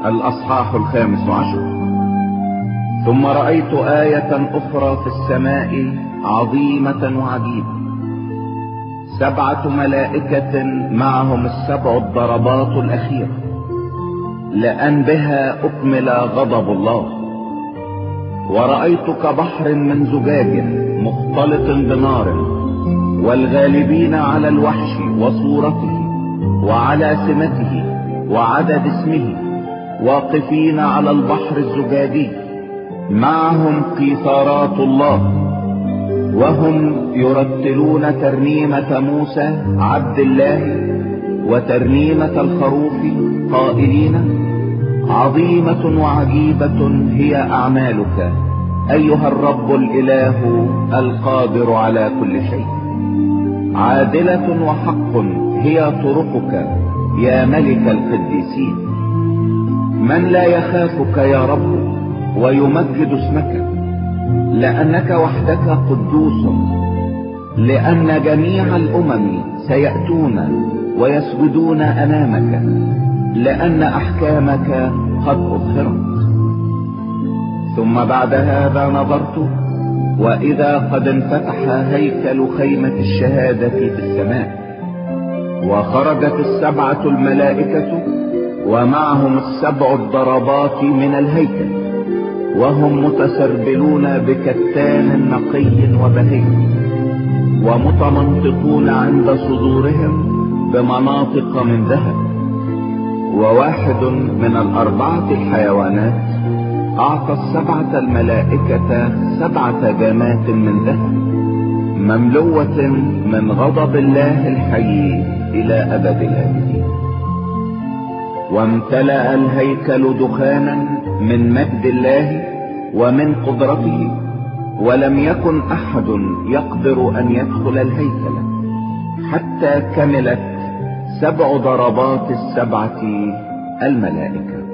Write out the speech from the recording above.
الأصحاح 15. ثم رأيت آية أخرى في السماء عظيمة وعجيبة، 7 ملائكة معهم 7 الضربات الأخيرة، لأن بها أكمل غضب الله. ورأيت كبحر من زجاج مختلط بنار، والغالبين على الوحش وصورته وعلى سمته وعدد اسمه واقفين على البحر الزجاجي، معهم قيثارات الله، وهم يرتلون ترنيمة موسى عبد الله وترنيمة الخروف قائلين: عظيمة وعجيبة هي أعمالك أيها الرب الإله القادر على كل شيء. عادلة وحق هي طرقك يا ملك القديسين. من لا يخافك يا رب ويمجد اسمك، لأنك وحدك قدوس، لأن جميع الأمم سيأتون ويسجدون أمامك، لأن أحكامك قد أظهرت. ثم بعد هذا نظرت، وإذا قد انفتح هيكل خيمة الشهادة في السماء، وخرجت 7 الملائكة ومعهم 7 الضربات من الهيكل، وهم متسربلون بكتان نقي وبهي، ومتمنطقون عند صدورهم بمناطق من ذهب. وواحد من ال4 الحيوانات أعطى 7 الملائكة 7 جامات من ذهب مملوة من غضب الله الحي إلى أبد الآبدين. وامتلأ الهيكل دخانا من مجد الله ومن قدرته، ولم يكن أحد يقدر أن يدخل الهيكل حتى كملت 7 ضربات 7 الملائكة.